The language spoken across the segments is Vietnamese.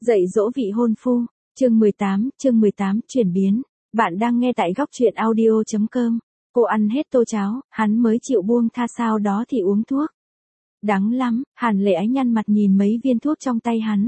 Dạy dỗ vị hôn phu, chương 18, chuyển biến. Bạn đang nghe tại góc truyện audio.com. Cô ăn hết tô cháo, hắn mới chịu buông tha, sau đó thì uống thuốc. Đắng lắm, Hàn Lệ Ái nhăn mặt nhìn mấy viên thuốc trong tay hắn.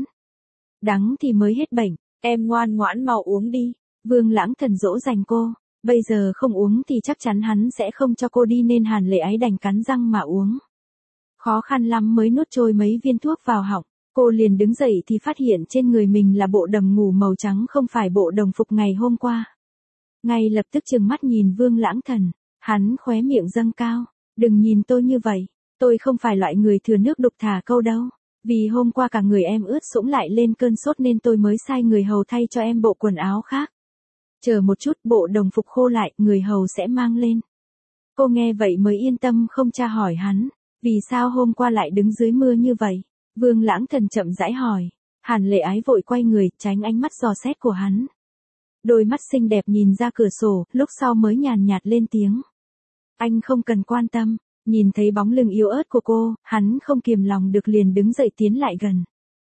Đắng thì mới hết bệnh, em ngoan ngoãn mau uống đi. Vương Lãng Thần dỗ dành cô, bây giờ không uống thì chắc chắn hắn sẽ không cho cô đi nên Hàn Lệ Ái đành cắn răng mà uống. Khó khăn lắm mới nuốt trôi mấy viên thuốc vào họng. Cô liền đứng dậy thì phát hiện trên người mình là bộ đầm ngủ màu trắng, không phải bộ đồng phục ngày hôm qua. Ngay lập tức trừng mắt nhìn Vương Lãng Thần, hắn khóe miệng dâng cao. Đừng nhìn tôi như vậy, tôi không phải loại người thừa nước đục thả câu đâu. Vì hôm qua cả người em ướt sũng lại lên cơn sốt nên tôi mới sai người hầu thay cho em bộ quần áo khác. Chờ một chút, bộ đồng phục khô lại, người hầu sẽ mang lên. Cô nghe vậy mới yên tâm không tra hỏi hắn, vì sao hôm qua lại đứng dưới mưa như vậy? Vương Lãng Thần chậm rãi hỏi. Hàn Lệ Ái vội quay người, tránh ánh mắt dò xét của hắn. Đôi mắt xinh đẹp nhìn ra cửa sổ, lúc sau mới nhàn nhạt lên tiếng. Anh không cần quan tâm. Nhìn thấy bóng lưng yếu ớt của cô, hắn không kiềm lòng được liền đứng dậy tiến lại gần.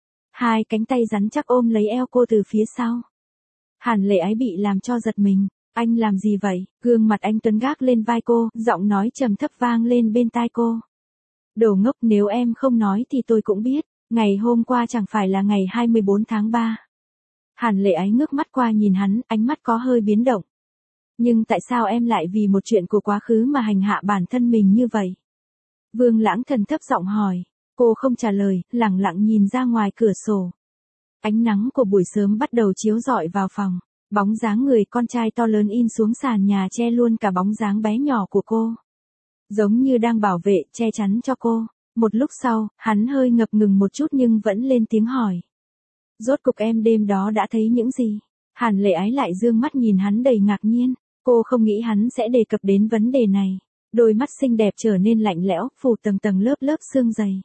Hai cánh tay rắn chắc ôm lấy eo cô từ phía sau. Hàn Lệ Ái bị làm cho giật mình. Anh làm gì vậy? Gương mặt anh tuấn gác lên vai cô, giọng nói trầm thấp vang lên bên tai cô. Đồ ngốc, nếu em không nói thì tôi cũng biết, ngày hôm qua chẳng phải là ngày 24 tháng 3. Hàn Lệ Ái ngước mắt qua nhìn hắn, ánh mắt có hơi biến động. Nhưng tại sao em lại vì một chuyện của quá khứ mà hành hạ bản thân mình như vậy? Vương Lãng Thần thấp giọng hỏi. Cô không trả lời, lẳng lặng nhìn ra ngoài cửa sổ. Ánh nắng của buổi sớm bắt đầu chiếu rọi vào phòng. Bóng dáng người con trai to lớn in xuống sàn nhà che luôn cả bóng dáng bé nhỏ của cô. Giống như đang bảo vệ, che chắn cho cô. Một lúc sau, hắn hơi ngập ngừng một chút nhưng vẫn lên tiếng hỏi. Rốt cục em đêm đó đã thấy những gì? Hàn Lệ Ái lại dương mắt nhìn hắn đầy ngạc nhiên. Cô không nghĩ hắn sẽ đề cập đến vấn đề này. Đôi mắt xinh đẹp trở nên lạnh lẽo, phủ tầng tầng lớp lớp sương dày.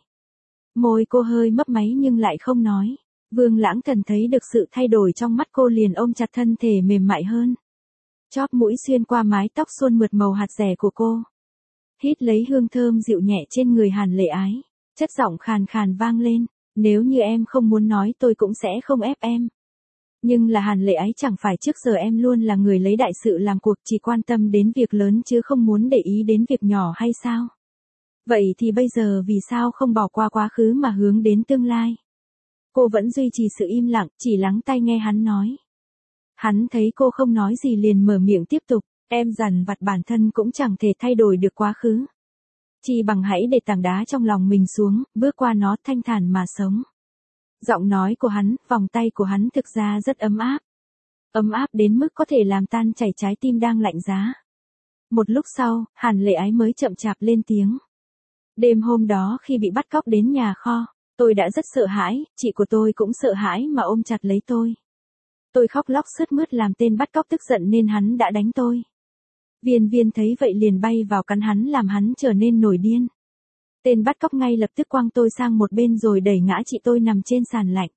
Môi cô hơi mấp máy nhưng lại không nói. Vương Lãng Thần thấy được sự thay đổi trong mắt cô liền ôm chặt thân thể mềm mại hơn. Chóp mũi xuyên qua mái tóc suôn mượt màu hạt dẻ của cô. Hít lấy hương thơm dịu nhẹ trên người Hàn Lệ Ái. Chất giọng khàn khàn vang lên. Nếu như em không muốn nói tôi cũng sẽ không ép em. Nhưng là Hàn Lệ Ái, chẳng phải trước giờ em luôn là người lấy đại sự làm cuộc, chỉ quan tâm đến việc lớn chứ không muốn để ý đến việc nhỏ hay sao? Vậy thì bây giờ vì sao không bỏ qua quá khứ mà hướng đến tương lai? Cô vẫn duy trì sự im lặng, chỉ lắng tai nghe hắn nói. Hắn thấy cô không nói gì liền mở miệng tiếp tục. Em dằn vặt bản thân cũng chẳng thể thay đổi được quá khứ. Chỉ bằng hãy để tảng đá trong lòng mình xuống, bước qua nó thanh thản mà sống. Giọng nói của hắn, vòng tay của hắn thực ra rất ấm áp. Ấm áp đến mức có thể làm tan chảy trái tim đang lạnh giá. Một lúc sau, Hàn Lệ Ái mới chậm chạp lên tiếng. Đêm hôm đó khi bị bắt cóc đến nhà kho, tôi đã rất sợ hãi, chị của tôi cũng sợ hãi mà ôm chặt lấy tôi. Tôi khóc lóc sướt mướt làm tên bắt cóc tức giận nên hắn đã đánh tôi. Viên Viên thấy vậy liền bay vào cắn hắn làm hắn trở nên nổi điên. Tên bắt cóc ngay lập tức quăng tôi sang một bên rồi đẩy ngã chị tôi nằm trên sàn lạnh.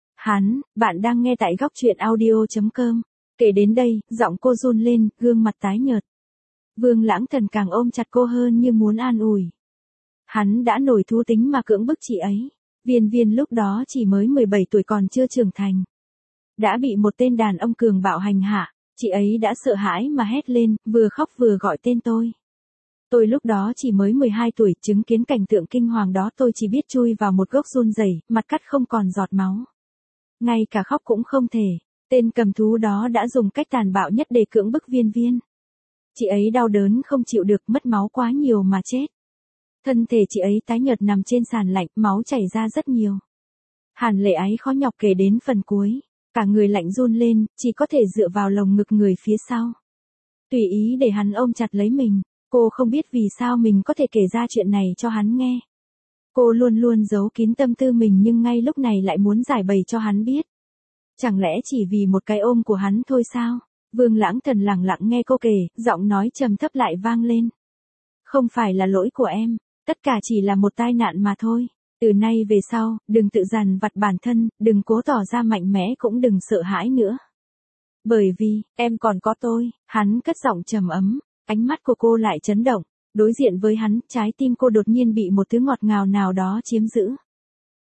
Bạn đang nghe tại góc truyện audio.com. Kể đến đây, giọng cô run lên, gương mặt tái nhợt. Vương Lãng Thần càng ôm chặt cô hơn như muốn an ủi. Hắn đã nổi thú tính mà cưỡng bức chị ấy. Viên Viên lúc đó chỉ mới 17 tuổi còn chưa trưởng thành. Đã bị một tên đàn ông cường bạo hành hạ, chị ấy đã sợ hãi mà hét lên, vừa khóc vừa gọi tên tôi. Tôi lúc đó chỉ mới 12 tuổi, chứng kiến cảnh tượng kinh hoàng đó tôi chỉ biết chui vào một gốc run rẩy, mặt cắt không còn giọt máu. Ngay cả khóc cũng không thể, tên cầm thú đó đã dùng cách tàn bạo nhất để cưỡng bức Viên Viên. Chị ấy đau đớn không chịu được, mất máu quá nhiều mà chết. Thân thể chị ấy tái nhợt nằm trên sàn lạnh, máu chảy ra rất nhiều. Hàn Lệ Ái khó nhọc kể đến phần cuối, cả người lạnh run lên, chỉ có thể dựa vào lồng ngực người phía sau. Tùy ý để hắn ôm chặt lấy mình. Cô không biết vì sao mình có thể kể ra chuyện này cho hắn nghe. Cô luôn luôn giấu kín tâm tư mình nhưng ngay lúc này lại muốn giải bày cho hắn biết. Chẳng lẽ chỉ vì một cái ôm của hắn thôi sao? Vương Lãng Thần lặng lặng nghe cô kể, giọng nói trầm thấp lại vang lên. Không phải là lỗi của em, tất cả chỉ là một tai nạn mà thôi. Từ nay về sau, đừng tự dằn vặt bản thân, đừng cố tỏ ra mạnh mẽ cũng đừng sợ hãi nữa. Bởi vì, em còn có tôi, hắn cất giọng trầm ấm. Ánh mắt của cô lại chấn động, đối diện với hắn, trái tim cô đột nhiên bị một thứ ngọt ngào nào đó chiếm giữ.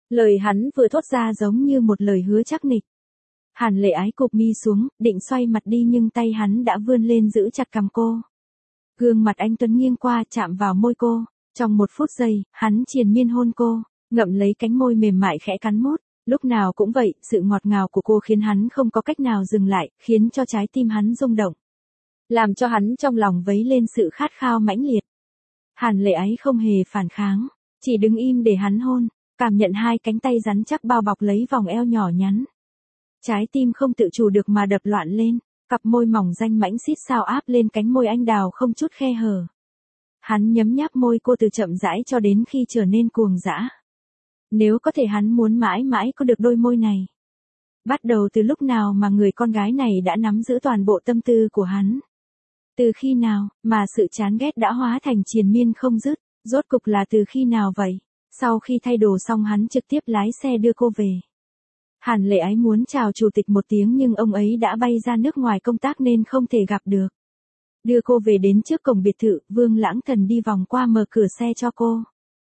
Lời hắn vừa thốt ra giống như một lời hứa chắc nịch. Hàn Lệ Ái cụp mi xuống, định xoay mặt đi nhưng tay hắn đã vươn lên giữ chặt cằm cô. Gương mặt anh tuấn nghiêng qua chạm vào môi cô, trong một phút giây, hắn triền miên hôn cô, ngậm lấy cánh môi mềm mại khẽ cắn mút. Lúc nào cũng vậy, sự ngọt ngào của cô khiến hắn không có cách nào dừng lại, khiến cho trái tim hắn rung động. Làm cho hắn trong lòng vấy lên sự khát khao mãnh liệt. Hàn Lệ Ái không hề phản kháng, chỉ đứng im để hắn hôn, cảm nhận hai cánh tay rắn chắc bao bọc lấy vòng eo nhỏ nhắn. Trái tim không tự chủ được mà đập loạn lên, cặp môi mỏng danh mãnh xít sao áp lên cánh môi anh đào không chút khe hở. Hắn nhấm nháp môi cô từ chậm rãi cho đến khi trở nên cuồng dã. Nếu có thể hắn muốn mãi mãi có được đôi môi này. Bắt đầu từ lúc nào mà người con gái này đã nắm giữ toàn bộ tâm tư của hắn? Từ khi nào mà sự chán ghét đã hóa thành triền miên không dứt? Rốt cục là từ khi nào vậy? Sau khi thay đồ xong hắn trực tiếp lái xe đưa cô về. Hàn Lệ Ái muốn chào chủ tịch một tiếng nhưng ông ấy đã bay ra nước ngoài công tác nên không thể gặp được. Đưa cô về đến trước cổng biệt thự, Vương Lãng Thần đi vòng qua mở cửa xe cho cô.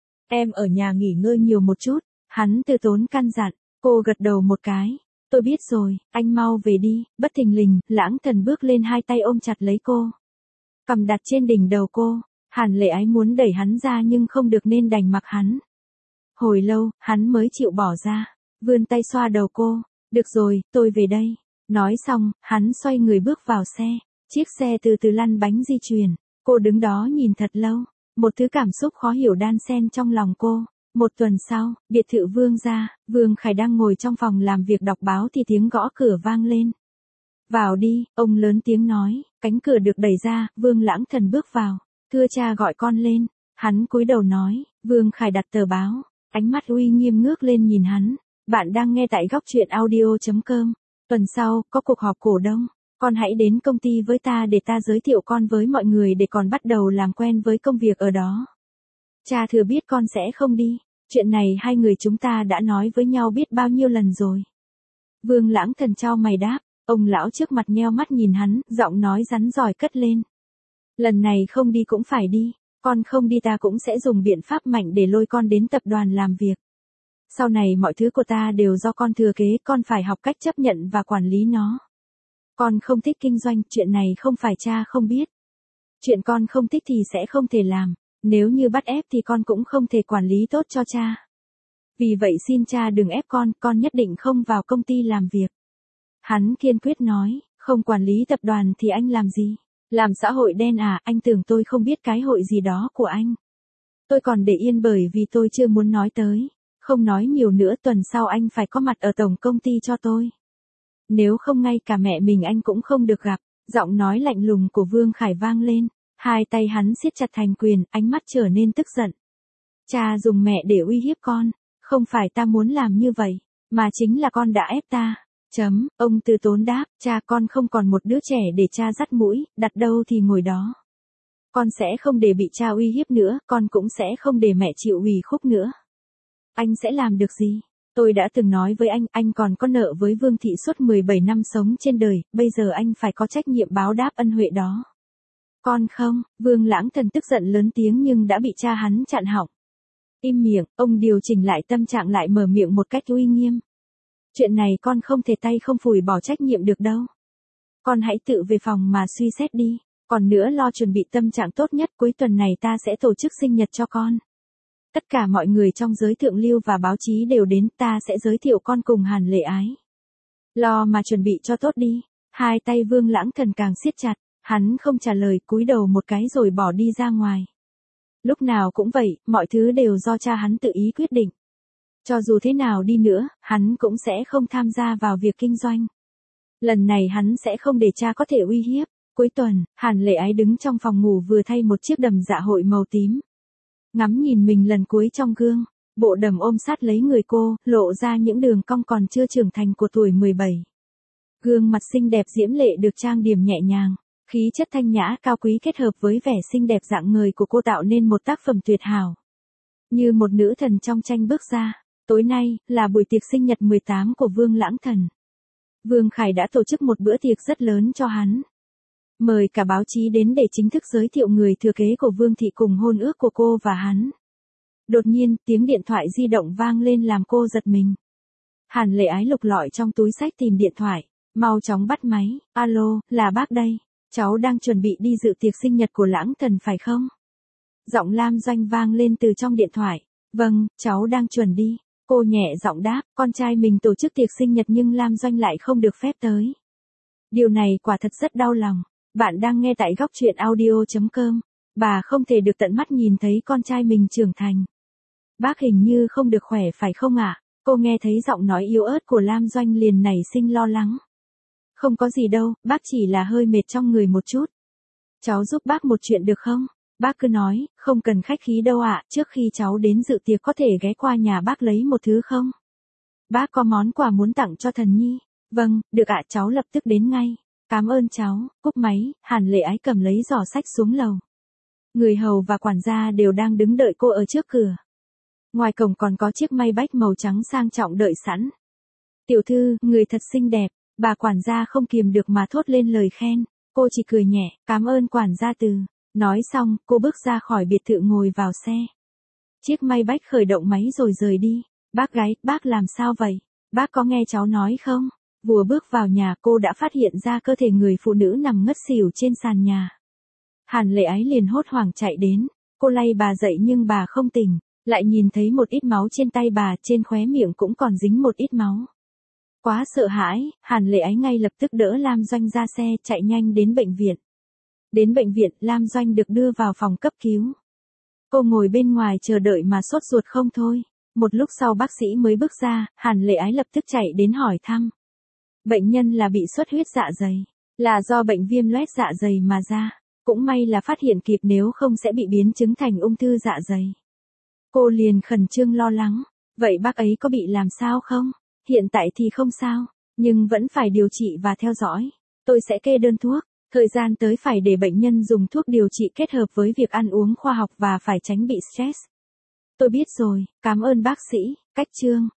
Em ở nhà nghỉ ngơi nhiều một chút, hắn từ tốn căn dặn, cô gật đầu một cái. Tôi biết rồi, anh mau về đi. Bất thình lình, Lãng Thần bước lên hai tay ôm chặt lấy cô. Cầm đặt trên đỉnh đầu cô, Hàn Lệ Ái muốn đẩy hắn ra nhưng không được nên đành mặc hắn. Hồi lâu, hắn mới chịu bỏ ra, vươn tay xoa đầu cô. Được rồi, tôi về đây. Nói xong, hắn xoay người bước vào xe. Chiếc xe từ từ lăn bánh di chuyển. Cô đứng đó nhìn thật lâu. Một thứ cảm xúc khó hiểu đan xen trong lòng cô. Một tuần sau, biệt thự Vương gia, Vương Khải đang ngồi trong phòng làm việc đọc báo thì tiếng gõ cửa vang lên. Vào đi, ông lớn tiếng nói, cánh cửa được đẩy ra, Vương Lãng Thần bước vào. Thưa cha gọi con lên. Hắn cúi đầu nói, Vương Khải đặt tờ báo, ánh mắt uy nghiêm ngước lên nhìn hắn. Bạn đang nghe tại góc truyện audio.com. Tuần sau, có cuộc họp cổ đông. Con hãy đến công ty với ta để ta giới thiệu con với mọi người để con bắt đầu làm quen với công việc ở đó. Cha thừa biết con sẽ không đi. Chuyện này hai người chúng ta đã nói với nhau biết bao nhiêu lần rồi. Vương Lãng Thần chau mày đáp, ông lão trước mặt nheo mắt nhìn hắn, giọng nói rắn rỏi cất lên. Lần này không đi cũng phải đi, con không đi ta cũng sẽ dùng biện pháp mạnh để lôi con đến tập đoàn làm việc. Sau này mọi thứ của ta đều do con thừa kế, con phải học cách chấp nhận và quản lý nó. Con không thích kinh doanh, chuyện này không phải cha không biết. Chuyện con không thích thì sẽ không thể làm, nếu như bắt ép thì con cũng không thể quản lý tốt cho cha. Vì vậy xin cha đừng ép con nhất định không vào công ty làm việc. Hắn kiên quyết nói, không quản lý tập đoàn thì anh làm gì? Làm xã hội đen à, anh tưởng tôi không biết cái hội gì đó của anh. Tôi còn để yên bởi vì tôi chưa muốn nói tới. Không nói nhiều nữa, tuần sau anh phải có mặt ở tổng công ty cho tôi. Nếu không ngay cả mẹ mình anh cũng không được gặp. Giọng nói lạnh lùng của Vương Khải vang lên. Hai tay hắn siết chặt thành quyền, ánh mắt trở nên tức giận. Cha dùng mẹ để uy hiếp con. Không phải ta muốn làm như vậy, mà chính là con đã ép ta. Ông Từ Tốn đáp, cha con không còn một đứa trẻ để cha dắt mũi, đặt đâu thì ngồi đó. Con sẽ không để bị cha uy hiếp nữa, con cũng sẽ không để mẹ chịu ủy khúc nữa. Anh sẽ làm được gì? Tôi đã từng nói với anh còn có nợ với Vương Thị suốt 17 năm sống trên đời, bây giờ anh phải có trách nhiệm báo đáp ân huệ đó. Con không, Vương Lãng Thần tức giận lớn tiếng nhưng đã bị cha hắn chặn họng. Im miệng, ông điều chỉnh lại tâm trạng lại mở miệng một cách uy nghiêm. Chuyện này con không thể tay không phủi bỏ trách nhiệm được đâu. Con hãy tự về phòng mà suy xét đi, còn nữa lo chuẩn bị tâm trạng tốt nhất, cuối tuần này ta sẽ tổ chức sinh nhật cho con. Tất cả mọi người trong giới thượng lưu và báo chí đều đến, ta sẽ giới thiệu con cùng Hàn Lệ Ái. Lo mà chuẩn bị cho tốt đi. Hai tay Vương Lãng Thần càng siết chặt, hắn không trả lời, cúi đầu một cái rồi bỏ đi ra ngoài. Lúc nào cũng vậy, mọi thứ đều do cha hắn tự ý quyết định. Cho dù thế nào đi nữa, hắn cũng sẽ không tham gia vào việc kinh doanh. Lần này hắn sẽ không để cha có thể uy hiếp. Cuối tuần, Hàn Lệ Ái đứng trong phòng ngủ vừa thay một chiếc đầm dạ hội màu tím. Ngắm nhìn mình lần cuối trong gương, bộ đầm ôm sát lấy người cô, lộ ra những đường cong còn chưa trưởng thành của tuổi 17. Gương mặt xinh đẹp diễm lệ được trang điểm nhẹ nhàng, khí chất thanh nhã cao quý kết hợp với vẻ xinh đẹp rạng ngời của cô tạo nên một tác phẩm tuyệt hảo. Như một nữ thần trong tranh bước ra. Tối nay, là buổi tiệc sinh nhật 18 của Vương Lãng Thần. Vương Khải đã tổ chức một bữa tiệc rất lớn cho hắn. Mời cả báo chí đến để chính thức giới thiệu người thừa kế của Vương Thị cùng hôn ước của cô và hắn. Đột nhiên, tiếng điện thoại di động vang lên làm cô giật mình. Hàn Lệ Ái lục lọi trong túi xách tìm điện thoại, mau chóng bắt máy, alo, là bác đây, cháu đang chuẩn bị đi dự tiệc sinh nhật của Lãng Thần phải không? Giọng Lam Doanh vang lên từ trong điện thoại, vâng, cháu đang chuẩn đi, cô nhẹ giọng đáp, con trai mình tổ chức tiệc sinh nhật nhưng Lam Doanh lại không được phép tới. Điều này quả thật rất đau lòng, bạn đang nghe tại góc truyện audio.com, bà không thể được tận mắt nhìn thấy con trai mình trưởng thành. Bác hình như không được khỏe phải không ạ? Cô nghe thấy giọng nói yếu ớt của Lam Doanh liền nảy sinh lo lắng. Không có gì đâu, bác chỉ là hơi mệt trong người một chút. Cháu giúp bác một chuyện được không? Bác cứ nói, không cần khách khí đâu ạ, trước khi cháu đến dự tiệc có thể ghé qua nhà bác lấy một thứ không? Bác có món quà muốn tặng cho Thần Nhi. Vâng, được ạ, cháu lập tức đến ngay. Cảm ơn cháu, cúp máy, Hàn Lệ Ái cầm lấy giỏ sách xuống lầu. Người hầu và quản gia đều đang đứng đợi cô ở trước cửa. Ngoài cổng còn có chiếc Maybach màu trắng sang trọng đợi sẵn. Tiểu thư, người thật xinh đẹp, bà quản gia không kiềm được mà thốt lên lời khen. Cô chỉ cười nhẹ, cảm ơn quản gia Từ. Nói xong, cô bước ra khỏi biệt thự ngồi vào xe. Chiếc Maybach khởi động máy rồi rời đi. Bác gái, bác làm sao vậy? Bác có nghe cháu nói không? Vừa bước vào nhà cô đã phát hiện ra cơ thể người phụ nữ nằm ngất xỉu trên sàn nhà. Hàn Lệ Ái liền hốt hoảng chạy đến. Cô lay bà dậy nhưng bà không tỉnh. Lại nhìn thấy một ít máu trên tay bà, trên khóe miệng cũng còn dính một ít máu. Quá sợ hãi, Hàn Lệ Ái ngay lập tức đỡ Lam Doanh ra xe chạy nhanh đến bệnh viện. Đến bệnh viện, Lam Doanh được đưa vào phòng cấp cứu. Cô ngồi bên ngoài chờ đợi mà sốt ruột không thôi. Một lúc sau bác sĩ mới bước ra, Hàn Lệ Ái lập tức chạy đến hỏi thăm. Bệnh nhân là bị xuất huyết dạ dày, là do bệnh viêm loét dạ dày mà ra. Cũng may là phát hiện kịp nếu không sẽ bị biến chứng thành ung thư dạ dày. Cô liền khẩn trương lo lắng. Vậy bác ấy có bị làm sao không? Hiện tại thì không sao, nhưng vẫn phải điều trị và theo dõi. Tôi sẽ kê đơn thuốc. Thời gian tới phải để bệnh nhân dùng thuốc điều trị kết hợp với việc ăn uống khoa học và phải tránh bị stress. Tôi biết rồi, cảm ơn bác sĩ. Cách chương